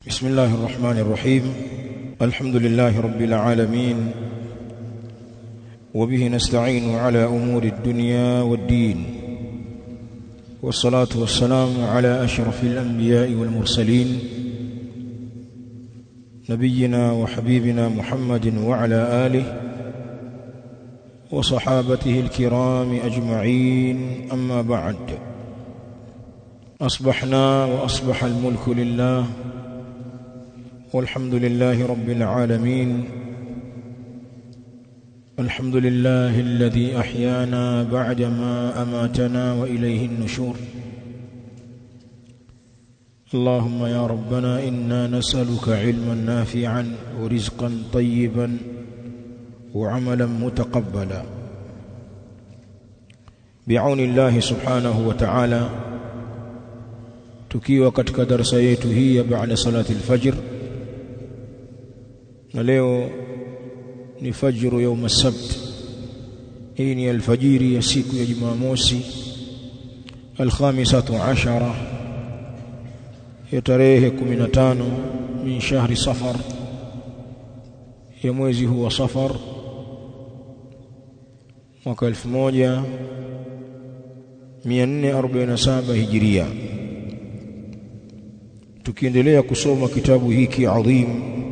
بسم الله الرحمن الرحيم. الحمد لله رب العالمين، وبه نستعين على أمور الدنيا والدين، والصلاة والسلام على أشرف الأنبياء والمرسلين نبينا وحبيبنا محمد وعلى آله وصحابته الكرام أجمعين. أما بعد، أصبحنا وأصبح الملك لله، والحمد لله رب العالمين. الحمد لله الذي أحيانا بعدما أماتنا وإليه النشور. اللهم يا ربنا إنا نسألك علما نافعا ورزقا طيبا وعملا متقبلا بعون الله سبحانه وتعالى. tukiwa katika darasa yetu hii ya baada salati al-fajr, na leo ni fajru يوم السبت. hii ni alfajiri ya siku ya Jumamosi al-15 ya tarehe 15 min shahri Safar, ya mwezi huu wa Safar mwaka 1447 Hijria. tukiendelea kusoma kitabu hiki adhim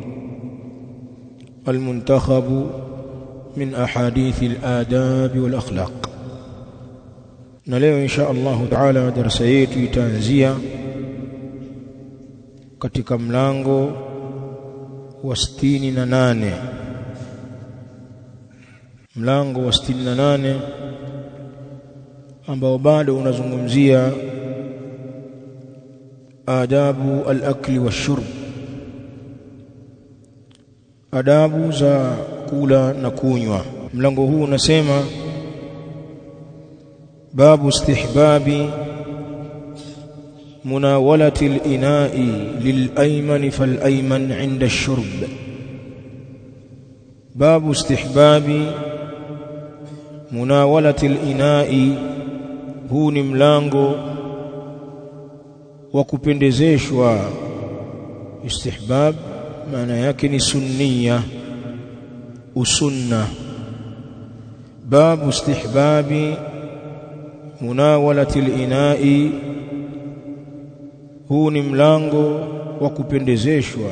المنتخب من أحاديث الآداب والأخلاق. نلeo إن شاء الله تعالى darasa yetu itaanzia katika mlango wa 68, mlango wa 68 ambao bado unazungumzia adabu al-akli wash-shurb, adabu za kula na kunywa. mlango huu unasema babu istihbabi munawalati al-ina'i lil-ayman fal-ayman 'inda ash-shurb. babu istihbabi munawalati al-ina'i, huu ni mlango wa kupendezeshwa. istihbab maana yake ni sunniya, usunna. babu istihbabi munawalati al-ina'i, huu ni mlango wa kupendezeshwa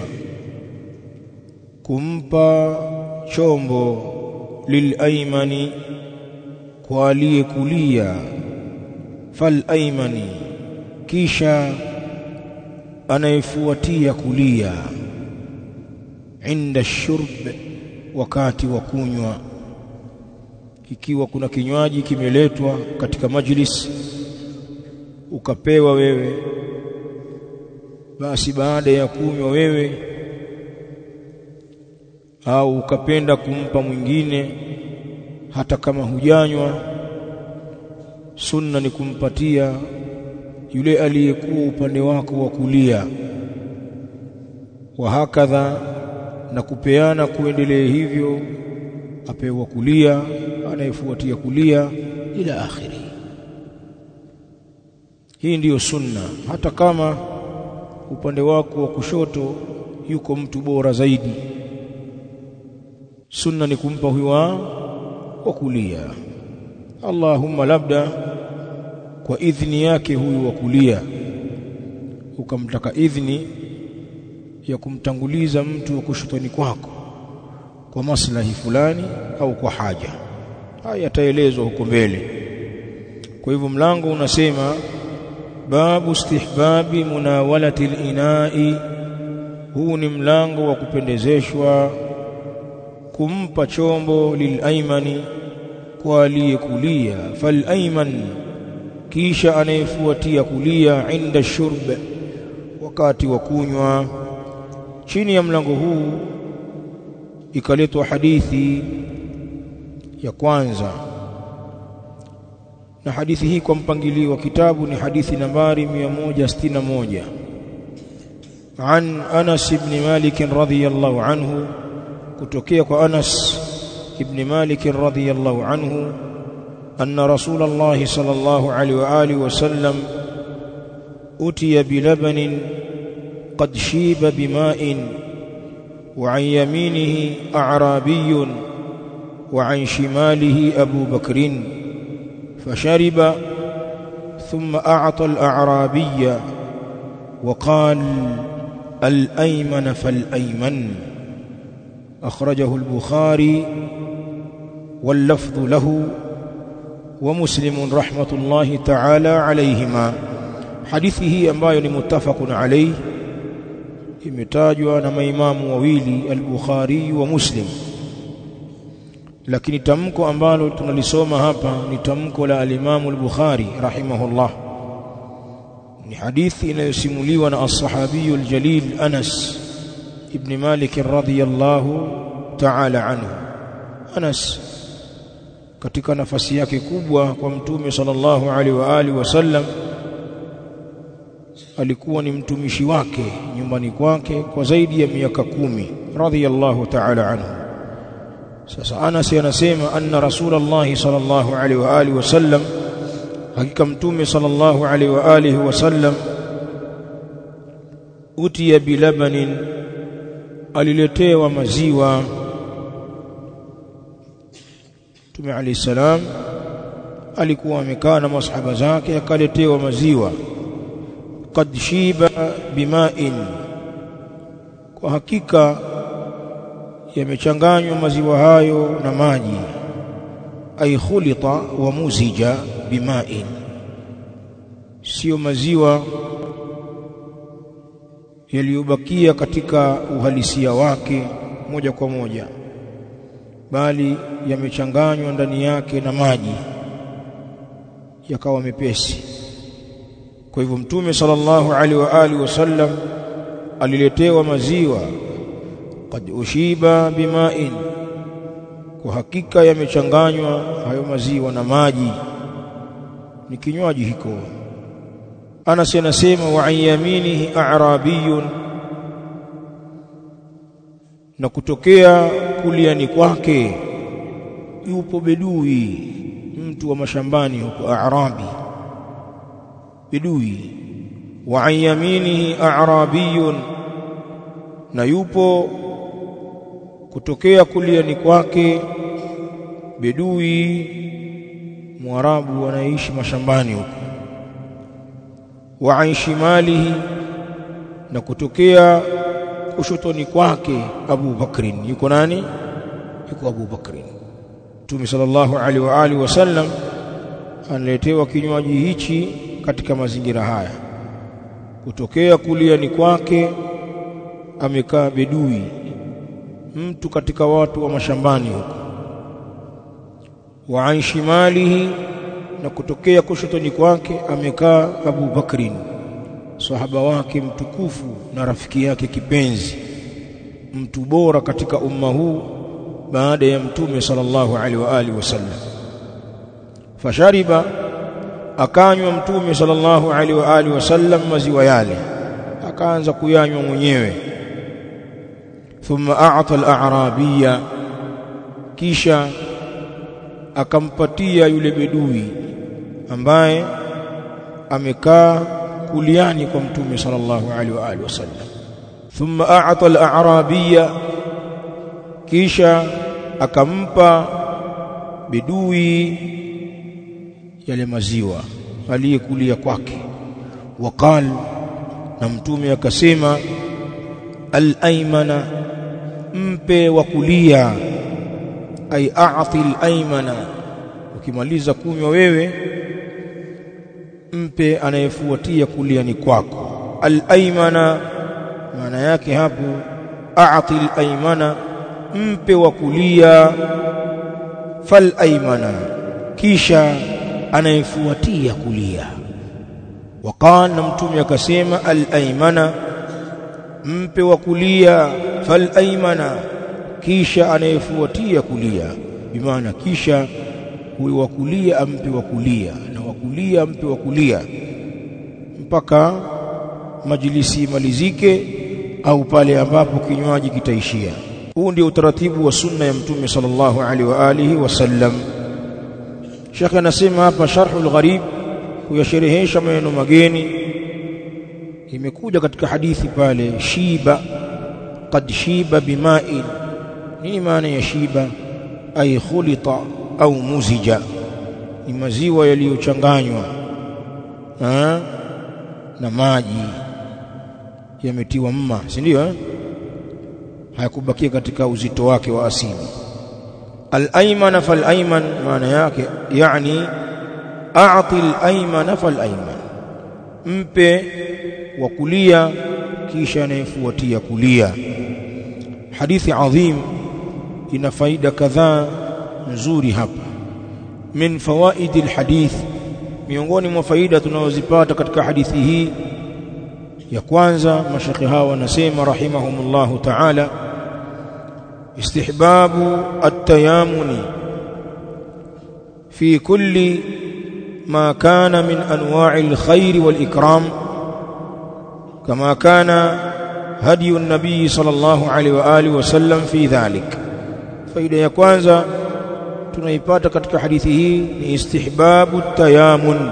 kumpa chombo lil-aymani, kwa aliyekulia, fal-aymani, kisha anayefuatia kulia, inda shurb, wakati wa kunywa. ikiwa kuna kinywaji kimeletwa katika majlis ukapewa wewe, basi baada ya kunywa wewe au ukapenda kumpa mwingine hata kama hujanywa, sunna ni kumpatia yule aliyekuwa upande wako wa kulia, wa hakadha, na kupeana kuendelea hivyo, apewa kulia, anayefuatia kulia, ila akhiri. hii ndiyo sunna. hata kama upande wako wa kushoto yuko mtu bora zaidi, sunna ni kumpa huyo wa kulia. Allahumma labda kwa idhni yake huyu wa kulia ukamtaka idhni ya kumtanguliza mtu wa kushotoni kwako kwa maslahi fulani au kwa haja, haya yataelezwa huko mbele. kwa hivyo mlango unasema babu istihbabi munawalati al-ina'i, huu ni mlango wa kupendezeshwa kumpa chombo lil-aymani, kwa aliyekulia, fal-ayman, kisha anayefuatia kulia, inda shurb, wakati wa kunywa. chini ya mlango huu ikaletwa hadithi ya kwanza, na hadithi hii kwa mpangilio wa kitabu ni hadithi nambari 161. an Anas ibn Malik radhiyallahu anhu, kutokea kwa Anas ibn Malik radhiyallahu anhu, anna Rasulullah sallallahu alaihi wa alihi wasallam utiya bilabanin قد شيب بماء وعن يمينه أعرابي وعن شماله أبو بكر فشرب ثم أعطى الأعرابي وقال الأيمن فالأيمن أخرجه البخاري واللفظ له ومسلم رحمة الله تعالى عليهما. حديثه ambayo ni muttafaqun alayhi, imetajwa na maimamu wawili al-Bukhari wa Muslim, lakini tamko ambalo tunalisoma hapa ni tamko la al-Imam al-Bukhari rahimahullah. Ni hadithi inayosimuliwa na as-sahabi al-jalil Anas ibn Malik radhiyallahu ta'ala anhu. Anas katika nafasi yake kubwa kwa Mtume sallallahu alaihi wa alihi wasallam alikuwa ni mtumishi wake nyumbani kwake kwa zaidi ya miaka 10 radhiyallahu ta'ala anhu. Sasa Anas anasema anna Rasulullah sallallahu alaihi wa alihi wasallam, hakika Mtume sallallahu alaihi wa alihi wasallam, utiya bilabanin, aliletewa maziwa. Mtume alayhi salam alikuwa amekaa na masahaba zake, akaletewa maziwa. Qad shiba bima'in, kwa hakika yamechanganywa maziwa hayo na maji. Ay khulita wa muzija bima'in, sio maziwa yaliyobakia katika uhalisia wake moja kwa moja, bali yamechanganywa ndani yake na maji yakawa mepesi. Kwa hivyo Mtume sallallahu alaihi wa alihi wasallam aliletewa maziwa. Qad ushiba bima'in, kwa hakika yamechanganywa hayo maziwa na maji, ni kinywaji hiko. Anas anasema wa an yaminihi a'rabiyun, na kutokea kuliani kwake yupo bedui, mtu wa mashambani huko, a'rabi, bedui. Wa an yaminihi a'rabiyun, na yupo kutokea kuliani kwake bedui Mwarabu anaishi mashambani huko. Wa an shimalihi, na kutokea kushotoni kwake Abu Bakrin, yuko nani? Yuko Abu Bakrin. Mtume sallallahu alaihi wa alihi wasallam analetewa kinywaji hichi katika mazingira haya. Kutokea kuliani kwake amekaa bedui, mtu katika watu wa mashambani huko. Wa an shimalihi, na kutokea kushotoni kwake amekaa Abu Bakrin, sahaba wake mtukufu na rafiki yake kipenzi, mtu bora katika umma huu baada ya Mtume sallallahu alaihi wa alihi wasallam. Fashariba, akanywa Mtume sallallahu alaihi wa alihi wasallam maziwa yale, akaanza kuyanywa mwenyewe. Thumma a'ta al-a'rabiyya, kisha akampatia yule bedui ambaye amekaa kuliani kwa Mtume sallallahu alaihi wa alihi wasallam. Thumma a'ta al-a'rabiyya, kisha akampa bedui yale maziwa aliyekulia kwake. Waqal, na Mtume akasema al-aymana, mpe wa kulia. Ay a'ti al-aymana, ukimaliza kunywa wewe mpe anayefuatia kuliani kwako. Al-aymana maana yake hapo a'ti al-aymana, mpe wa kulia. Fal-aymana, kisha anayefuatia kulia. Waqala, Mtume akasema al-aymana, mpe wa kulia. Fal-aymana, kisha anayefuatia kulia, bimaana kisha huyo wa kulia ampe wa kulia na wa kulia ampe wa kulia, mpaka majlisi imalizike au pale ambapo kinywaji kitaishia. Huu ndio utaratibu wa sunna ya Mtume sallallahu alaihi wa alihi wasallam. Sheikh anasema hapa Sharhul Gharib, kuyasherehesha maneno mageni imekuja katika hadithi pale shiba qad shiba bima'in. Nini maana ya shiba? Ay khulita au muzija, ni maziwa yaliyochanganywa na maji yametiwa mma, si ndio? Hayakubakia katika uzito wake wa asili. Al-ayman fal-ayman maana yake yani a'ti al-ayman fal-ayman, mpe wa kulia kisha anayefuatia kulia. Hadithi adhim ina faida kadhaa nzuri hapa. Min fawaid al-hadith, miongoni mwa faida tunazozipata katika hadithi hii, ya kwanza mashayikh hawa wanasema rahimahumullahu ta'ala, istihbabu at-tayammuni fi kulli ma kana min anwa'i al-khair wal-ikram kama kana hadi an-nabi sallallahu alayhi wa alihi wasallam fi dhalik. Faida ya kwanza tunaipata katika hadithi hii ni istihbabu at-tayammun,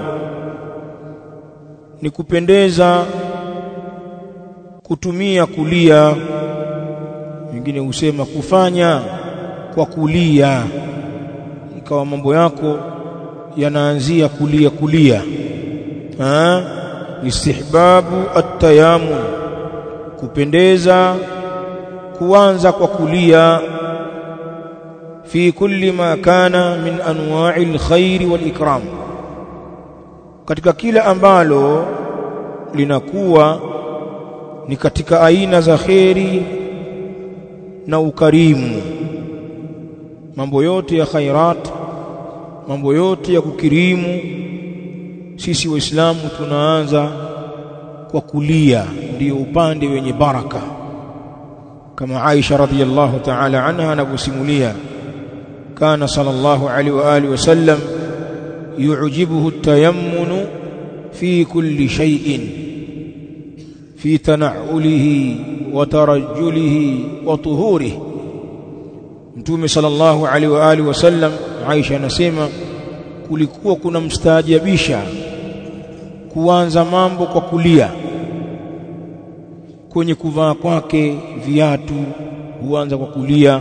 ni kupendeza kutumia kulia. Wengine husema kufanya kwa kulia, ikawa mambo yako yanaanzia kulia. Istihbabu at-tayammun, kupendeza kuanza kwa kulia. Fi kulli ma kana min anwa'i al-khair wal-ikram, katika kila ambalo linakuwa ni katika aina za khairi na ukarimu. Mambo yote ya khairat, mambo yote ya kukirimu, sisi waislamu tunaanza kwa kulia, ndio upande wenye baraka. Kama Aisha radhiyallahu ta'ala anha anavyosimulia, kana sallallahu alaihi wa alihi wasallam yu'jibuhu at-tayammunu fi kulli shay'in fi tana'ulihi wa tarajjulihi wa tuhurihi. Mtume sallallahu alaihi wa alihi wasallam, Aisha anasema, kulikuwa kuna mstaajabisha kuanza mambo kwa kulia. Kwenye kuvaa kwake viatu huanza kwa kulia,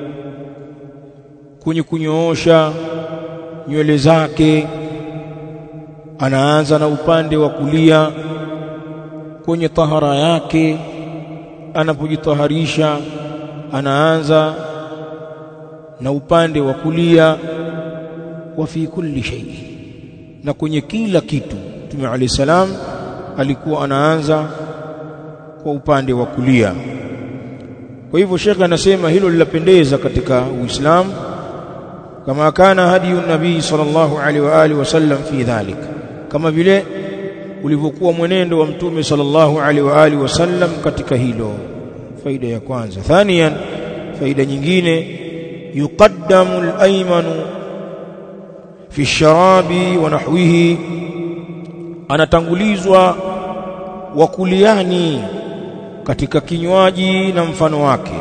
kwenye kunyoosha nywele zake anaanza na upande wa kulia, kwenye tahara yake anapojitaharisha anaanza na upande wa kulia. Wa fi kulli shay, na kwenye kila kitu Mtume alayhi salam alikuwa anaanza kwa upande wa kulia. Kwa hivyo Sheikh anasema hilo linapendeza katika Uislamu, kama kana hadiyu nabii sallallahu alaihi wa alihi wasallam fi dhalik, kama vile ulivyokuwa mwenendo wa Mtume sallallahu alaihi wa alihi wasallam katika hilo. Faida ya kwanza. Thaniyan, faida nyingine, yuqaddamu al-aymanu fi ash-sharabi wa nahwihi, anatangulizwa wa kuliani katika kinywaji na mfano wake.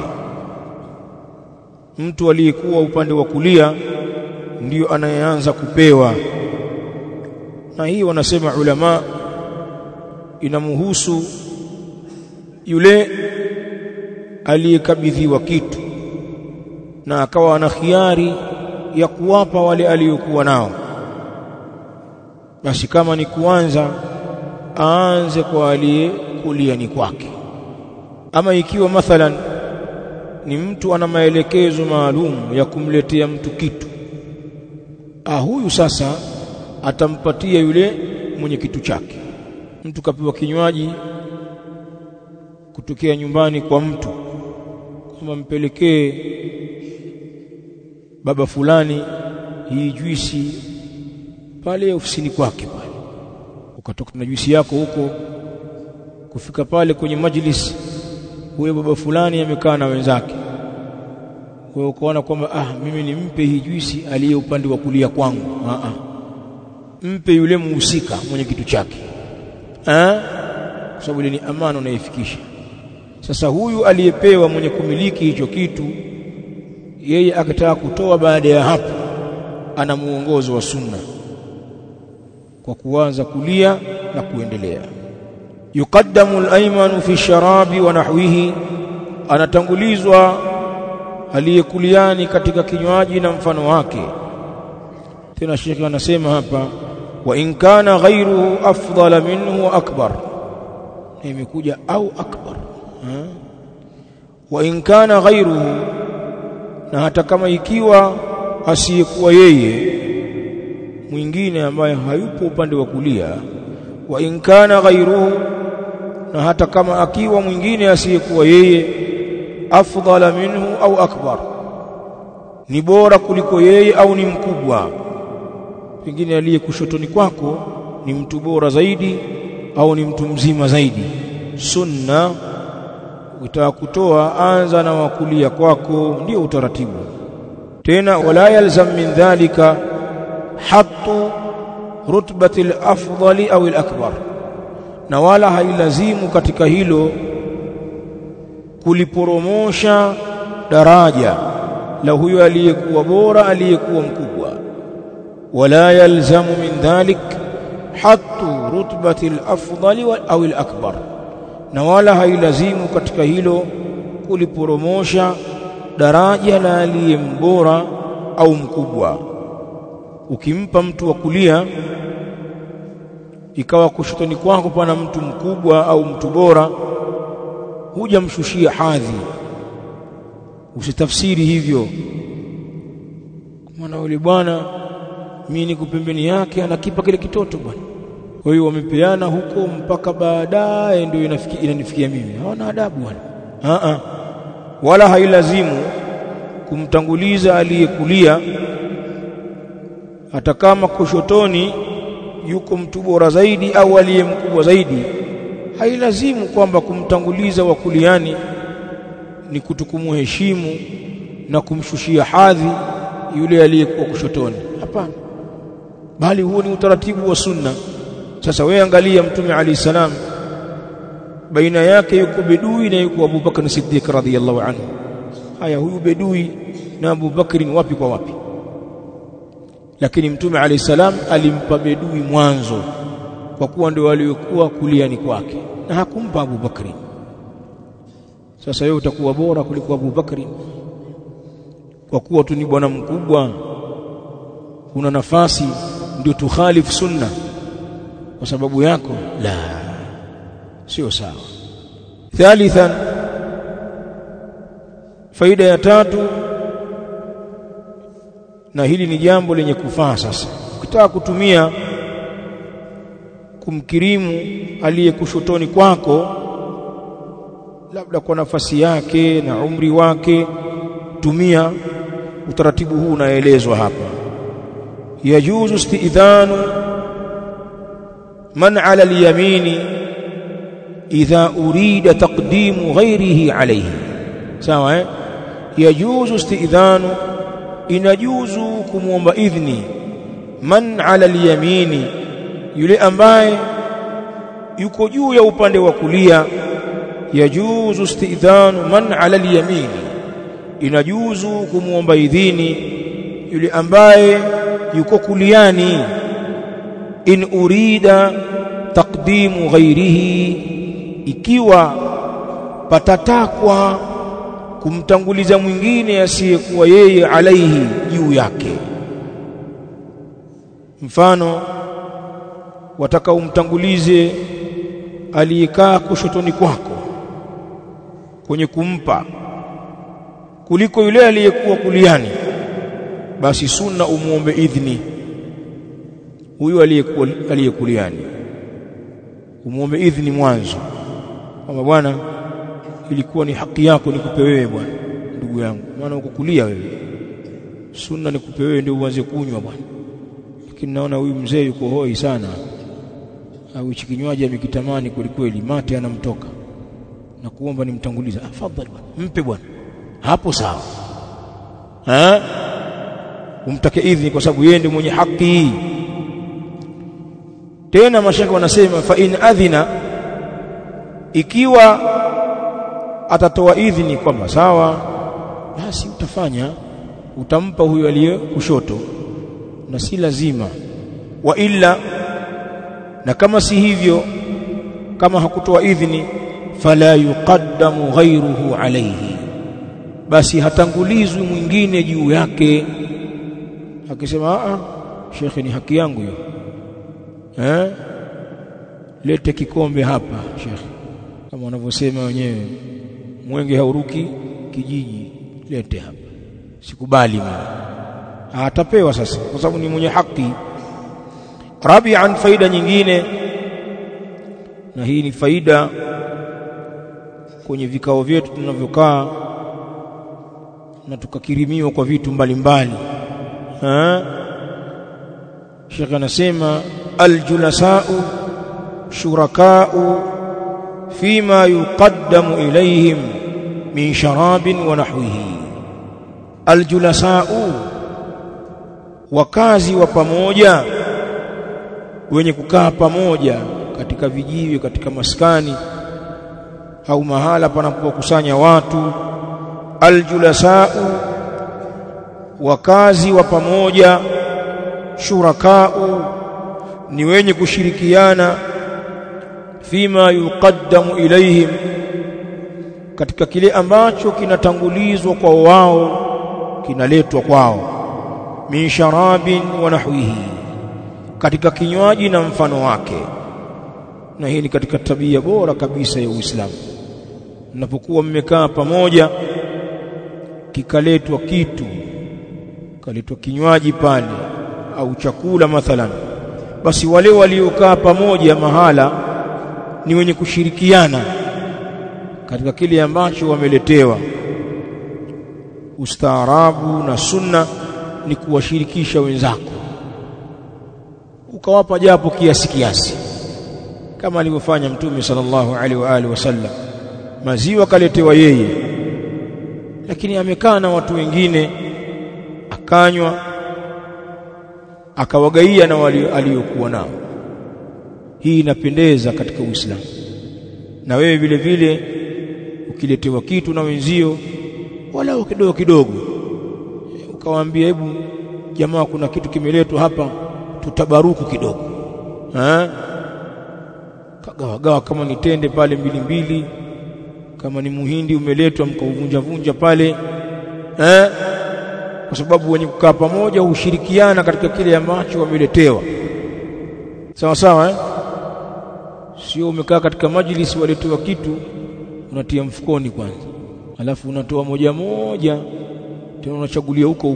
Mtu aliyekuwa upande wa kulia ndiyo anayeanza kupewa, na hii wanasema ulama inamhusu yule aliyekabidhiwa kitu na akawa ana khiari ya kuwapa wale aliyokuwa nao. Basi kama ni kuanza, aanze kwa aliyekulia ni kwake. Ama ikiwa mathalan ni mtu ana maelekezo maalum ya kumletea mtu kitu, huyu sasa atampatia yule mwenye kitu chake. Mtu kapewa kinywaji kutokea nyumbani kwa mtu, kama mpelekee baba fulani hii juisi pale ofisini kwake pale. Ukatoka na juisi yako huko, kufika pale kwenye majlis, huyo baba fulani amekaa na wenzake. Kwa hiyo ukaona kwamba mimi nimpe hii juisi aliye upande wa kulia kwangu. Mpe yule muhusika mwenye kitu chake, kwa sababu ile ni amana unaifikisha. Sasa huyu aliyepewa mwenye kumiliki hicho kitu, yeye akataka kutoa, baada ya hapo ana muongozo wa sunna kwa kuanza kulia na kuendelea. yuqaddamu al-aymanu fi sharabi wa nahwihi, anatangulizwa aliyekuliani katika kinywaji na mfano wake. Tena Sheikh anasema hapa wa in kana ghayruhu afdala minhu wa akbar, imekuja au akbar. Wa in kana ghayruhu, na hata kama ikiwa asiyekuwa yeye mwingine ambaye hayupo upande wa kulia. Wa in kana ghayruhu, na hata kama akiwa mwingine asiyekuwa yeye afdala minhu au akbar, ni bora kuliko yeye au ni mkubwa. Pengine aliye kushotoni kwako ni mtu bora zaidi au ni mtu mzima zaidi. Sunna utakutoa anza na wakulia kwako, ndio utaratibu. Tena wala yalzam min dhalika hattu rutbati al-afdali au al-akbar, na wala hailazimu katika hilo kuliporomosha daraja la huyo aliyekuwa bora aliyekuwa mkubwa. Wala yalzamu min dhalik hattu rutbati al-afdali au al-akbar, na wala hailazimu katika hilo kuliporomosha daraja la aliyembora au mkubwa. Ukimpa mtu wa kulia ikawa kushotoni kwako pana mtu mkubwa au mtu bora, hujamshushia hadhi. Usitafsiri hivyo, maana yule bwana mimi niko pembeni yake anakipa kile kitoto bwana, kwa hiyo wamepeana huko mpaka baadaye ndio inanifikia mimi. Hawana adabu bwana. Wala hailazimu kumtanguliza aliyekulia hata kama kushotoni yuko mtu bora zaidi au aliye mkubwa zaidi. Hailazimu kwamba kumtanguliza wa kuliani ni kutukumuheshimu na kumshushia hadhi yule aliyekuwa kushotoni. Hapana, bali huo ni utaratibu wa sunna. Sasa wewe angalia Mtume Ali salam, baina yake yuko bedui na yuko Abu Bakr Siddiq radhiyallahu anhu. Haya, huyu bedui na Abu Bakr ni wapi kwa wapi? Lakini Mtume Ali salam alimpa bedui mwanzo kwa kuwa ndio waliokuwa kuliani kwake, na hakumpa Abu Bakr. Sasa wewe utakuwa bora kuliko Abu Bakr kwa kuwa tu ni bwana mkubwa, una nafasi ndio tukhalifu sunna kwa sababu yako? La, sio sawa. Thalithan, faida ya tatu, na hili ni jambo lenye kufaa sasa. Ukitaka kutumia kumkirimu aliyekushotoni kwako, labda kwa nafasi yake na umri wake, tumia utaratibu huu unaelezwa hapa. Yajuzu istidhanu man ala al-yamini idha urida taqdimu ghayrihi alayhi. Sawa Yajuzu istidhanu, inajuzu kumuomba idhni man ala al-yamini, yule ambaye yuko juu ya upande wa kulia. Yajuzu istidhanu man ala al-yamini, inajuzu kumuomba idhini yule ambaye yuko kuliani. In urida taqdimu ghairihi, ikiwa patatakwa kumtanguliza mwingine asiyekuwa yeye alaihi, juu yake. Mfano, wataka umtangulize aliyekaa kushotoni kwako kwenye kumpa kuliko yule aliyekuwa kuliani, basi sunna umuombe idhni huyu aliyekuliani, umuombe idhni mwanzo, kama bwana, ilikuwa ni haki yako nikupe wewe bwana, ndugu yangu, maana uko kulia wewe, sunna nikupe wewe ndio uanze kunywa bwana, lakini naona huyu mzee yuko hoi sana, au hichi kinywaji amekitamani kweli, mate anamtoka, na kuomba nimtangulize. Afadhali bwana, mpe bwana, hapo sawa. Umtake idhni kwa sababu yeye ndiye mwenye haki. Tena mashaka wanasema fa in adhina, ikiwa atatoa idhni kwamba sawa, basi utafanya, utampa huyo aliye kushoto na si lazima. Wa illa, na kama si hivyo, kama hakutoa idhini fala yuqaddamu ghayruhu alayhi, basi hatangulizwi mwingine juu yake. Akisema shekhi, ni haki yangu hiyo, lete kikombe hapa shekhi, kama wanavyosema wenyewe, mwenge hauruki kijiji, lete hapa, sikubali mimi. Atapewa sasa, kwa sababu ni mwenye haki. Rabi'an, faida nyingine, na hii ni faida kwenye vikao vyetu tunavyokaa na tukakirimiwa kwa vitu mbalimbali. Sheikh anasema aljulasau shurakau fima yuqaddamu ilayhim min sharabin wa nahwihi. Aljulasau, wakazi wa pamoja, wenye kukaa pamoja katika vijiwe, katika maskani au mahala panapokusanya watu. Aljulasau, wakazi wa pamoja. Shurakau, ni wenye kushirikiana. Fima yuqaddamu ilayhim, katika kile ambacho kinatangulizwa kwa wao, kinaletwa kwao. Min sharabin wa nahwihi, katika kinywaji na mfano wake. Na hii ni katika tabia bora kabisa ya Uislamu. Mnapokuwa mmekaa pamoja, kikaletwa kitu, kaletwa kinywaji pale au chakula mathalan, basi wale waliokaa pamoja mahala ni wenye kushirikiana katika kile ambacho wameletewa. Ustaarabu na sunna ni kuwashirikisha wenzako, ukawapa japo kiasi, kama alivyofanya Mtume sallallahu alaihi wa alihi wasallam. Maziwa kaletewa yeye, lakini amekaa na watu wengine, akanywa, akawagaia na waliokuwa nao. Hii inapendeza katika Uislamu. Na wewe vile vile ukiletewa kitu na wenzio, wala kidogo kidogo, ukawaambia hebu jamaa, kuna kitu kimeletwa hapa, tutabaruku kidogo. Kagawa kama ni tende pale mbili, kama ni muhindi umeletwa, mkauvunja pale, kwa sababu wenye kukaa pamoja hushirikiana katika kile ambacho wameletewa. Sawa sawa, sio umekaa katika majlis waletewa kitu unatia mfukoni kwanza, alafu unatoa moja tena unachagulia huko.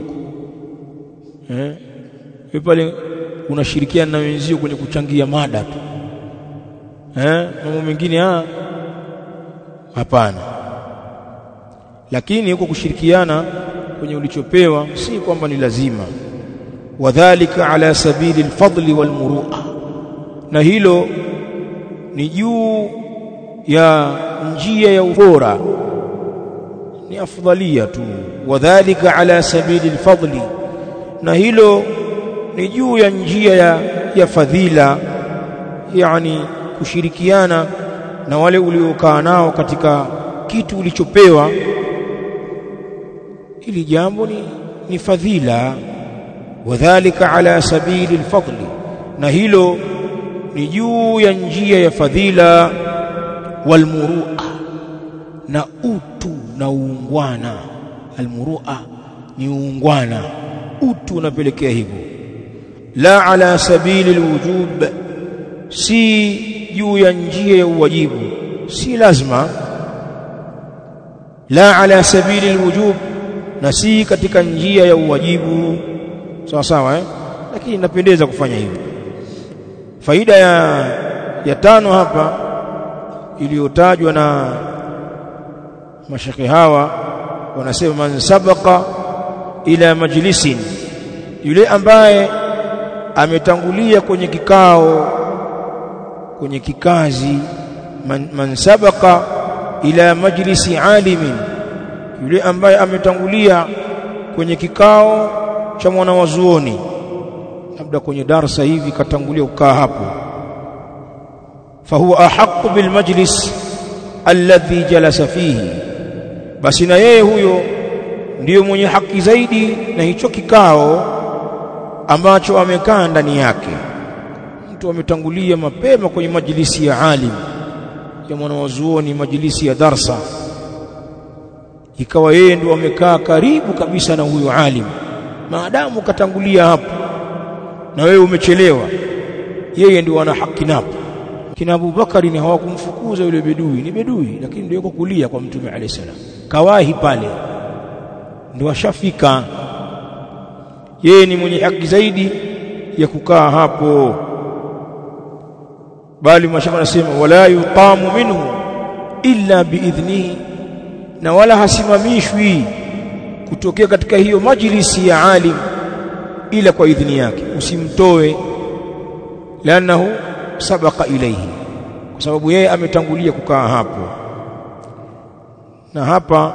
Wewe pale unashirikiana na wenzio kwenye kuchangia mada tu. Mambo mengine hapana. Lakini huko kushirikiana kwenye ulichopewa si kwamba ni lazima. Wadhālika ala sabili alfadli walmuru'a, na hilo ni juu ya njia ya ubora, ni afdalia tu. Wadhālika ala sabili alfadli, na hilo ni juu ya njia ya fadhila, yani kushirikiana na wale uliokaa nao katika kitu ulichopewa. Hili jambo ni fadhila. Wadhālika ala sabili alfadli, na hilo ni juu ya njia ya fadhila. Walmuru'a, na utu na uungwana. Almuru'a ni uungwana, utu unapelekea hivyo. La ala sabili alwujub, si juu ya njia ya uwajibu, si lazima. La ala sabili alwujub, na si katika njia ya uwajibu. Sawa sawa, lakini inapendeza kufanya hivyo. Faida ya tano hapa iliyotajwa na mashekhi hawa, wanasema man sabaqa ila majlisin, yule ambaye ametangulia kwenye kikao, kwenye kikazi. Man sabaqa ila majlisi alimin, yule ambaye ametangulia kwenye kikao cha mwanawazuoni, labda kwenye darasa hivi katangulia kukaa hapo. Fahuwa ahaqqu bil majlis alladhi jalasa fihi, basi na yeye huyo ndiyo mwenye haki zaidi na hicho kikao ambacho amekaa ndani yake. Mtu ametangulia mapema kwenye majlisi ya alim, ya mwanazuoni, majlisi ya darsa, ikawa yeye ndio amekaa karibu kabisa na huyo alim, maadamu katangulia hapo na wewe umechelewa, yeye ndio ana haki napo. Kina Abu Bakari ni hawakumfukuza yule bedui, ni bedui lakini ndio yuko kulia kwa Mtume alayhi salam, kawahi pale, ndio ashafika, yeye ni mwenye haki zaidi ya kukaa hapo. Bali mashaka nasema wala yuqamu minhu illa biidhnihi, na wala hasimamishwi kutokea katika hiyo majlisi ya alim ila kwa idhni yake. Usimtoe lanahu sabaqa ilayhi, kwa sababu yeye ametangulia kukaa hapo. Na hapa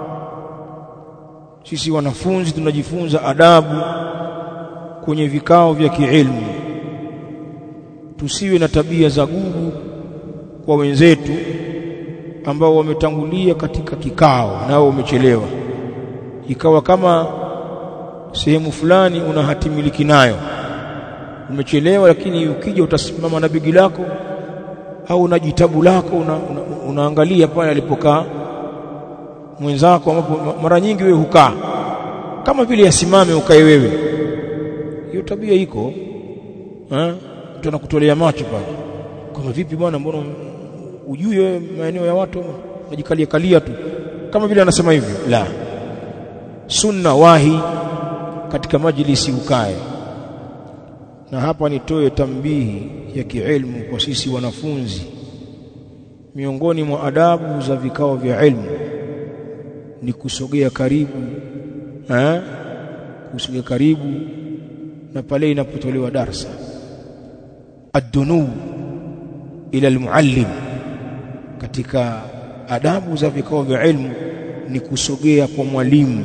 sisi wanafunzi tunajifunza adabu kwenye vikao vya kiilmu. Tusiwe na tabia za gugu kwa wenzetu ambao wametangulia katika kikao nao umechelewa, ikawa kama sehemu fulani una hatimiliki nayo, umechelewa, lakini ukija utasimama na begi lako au na jitabu lako unaangalia pale alipokaa mwenzako, ambapo mara nyingi wewe hukaa kama vile asimame ukae wewe. Hiyo tabia iko, mtu anakutolea macho pale, kama vipi bwana, mbona ujui wewe maeneo ya watu, unajikalia kalia tu, kama vile anasema hivyo. La, sunna wahi katika majlisi ukae. Na hapa nitoe tambihi ya kiilmu kwa sisi wanafunzi. Miongoni mwa adabu za vikao vya ilmu ni kusogea karibu, kusogea karibu na pale inapotolewa darasa. Ad-dunu ila al-muallim, katika adabu za vikao vya ilmu ni kusogea kwa mwalimu,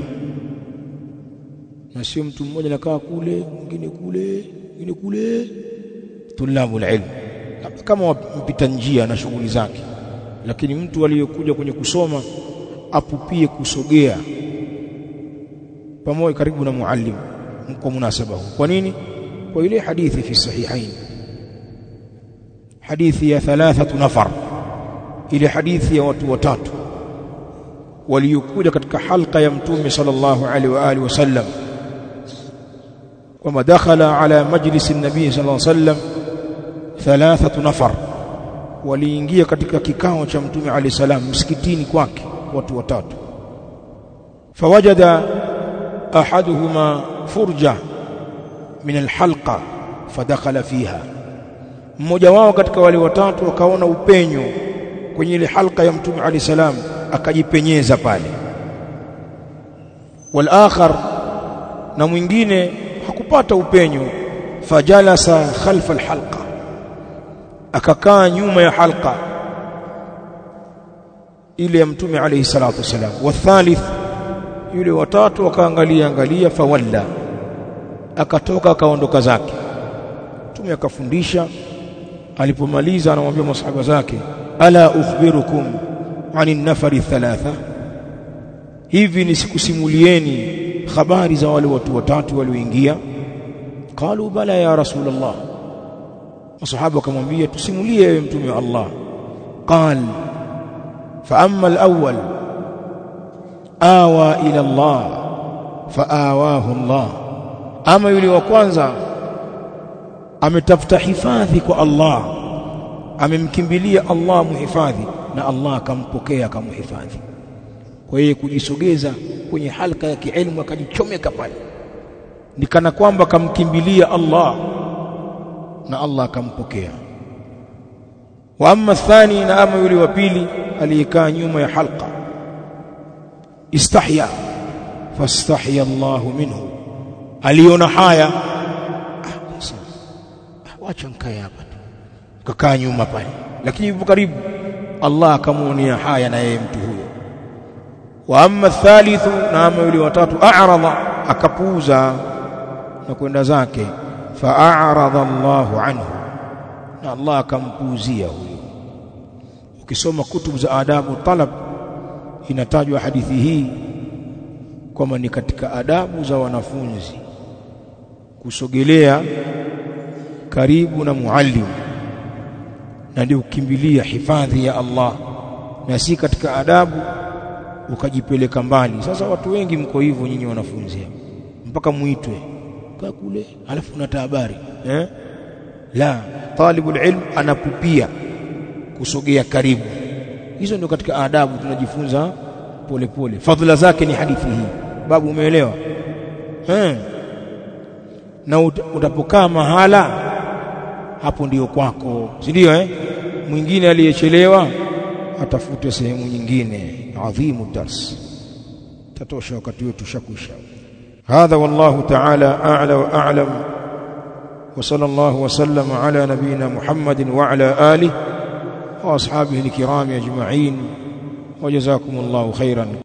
na sio mtu mmoja anakaa kule, mwingine kule, mwingine kule. Tulabul ilm kama mpita njia na shughuli zake, lakini mtu aliyokuja kwenye kusoma apupie kusogea pamoja karibu na muallim kwa munasaba huu. Kwa nini? Kwa ile hadithi fi sahihain, hadithi ya 3 nafar, ile hadithi ya watu watatu waliokuja katika halqa ya Mtume sallallahu alaihi wa alihi wasallam, kwamba dakhala ala majlis an-nabii sallallahu alaihi wasallam 3 nafar, waliingia katika kikao cha Mtume alayhi salam msikitini kwake watu watatu. Fawajada ahaduhuma furja min alhalqa fadakhala fiha, mmoja wao katika wale watatu akaona upenyo kwenye ile halqa ya Mtume alayhi salam, akajipenyeza pale. Wal akhar, na mwingine hakupata upenyo, fajalasa khalfa alhalqa, akakaa nyuma ya halqa ile ya Mtume alayhi salatu wasalam. Wa thalith, yule watatu akaangalia fawalla, akatoka akaondoka zake. Mtume akafundisha, alipomaliza anamwambia masahaba zake, ala ukhbirukum anin nafari thalatha, hivi nisikusimulieni habari za wale watu watatu walioingia? Qalu bala ya Rasulullah, masahaba akamwambia tusimulie ewe Mtume wa Allah. Qal fa amma al-awwal awa ila Allah fa awahu Allah, ama yule wa kwanza ametafuta hifadhi kwa Allah, amemkimbilia Allah muhifadhi, na Allah akampokea akamhifadhi. Kwa hiyo kujisogeza kwenye halka ya kiilmu akajichomeka pale, ni kana kwamba kamkimbilia Allah na Allah akampokea. Wa amma thani, na ama yule wa pili aliyekaa nyuma ya halqa, istahya fastahya Allah minhu, aliona haya, wacha nikae hapa tu, kakaa nyuma pale, lakini yupo karibu, Allah akamuonea haya na yeye mtu huyo. Wa amma thalithu, na ama yule watatu, a'rada, akapuuza na kwenda zake, fa'arada Allahu anhu, na Allah akampuuzia huyo. Ukisoma kutubu za adabu talab inatajwa hadithi hii kwamba ni katika adabu za wanafunzi kusogelea karibu na muallim na ndio kukimbilia hifadhi ya Allah, na si katika adabu ukajipeleka mbali. Sasa watu wengi mko hivyo nyinyi wanafunzi, mpaka muitwe kaa kule alafu unata habari la, talibul ilm anapupia kusogea karibu. Hizo ndio katika adabu tunajifunza pole pole. Fadhila zake ni hadithi hii, babu, umeelewa? Na utapokaa mahala hapo ndio kwako, si ndio? Mwingine aliyechelewa atafute sehemu nyingine. Adhimu dars, tatosha wakati wetu shakwisha. Hadha wallahu ta'ala a'la wa a'lam, wa sallallahu wa sallama ala nabiyyina Muhammadin wa ala alihi wa ashabihi alkiram ajma'in, wa jazakumullahu khairan.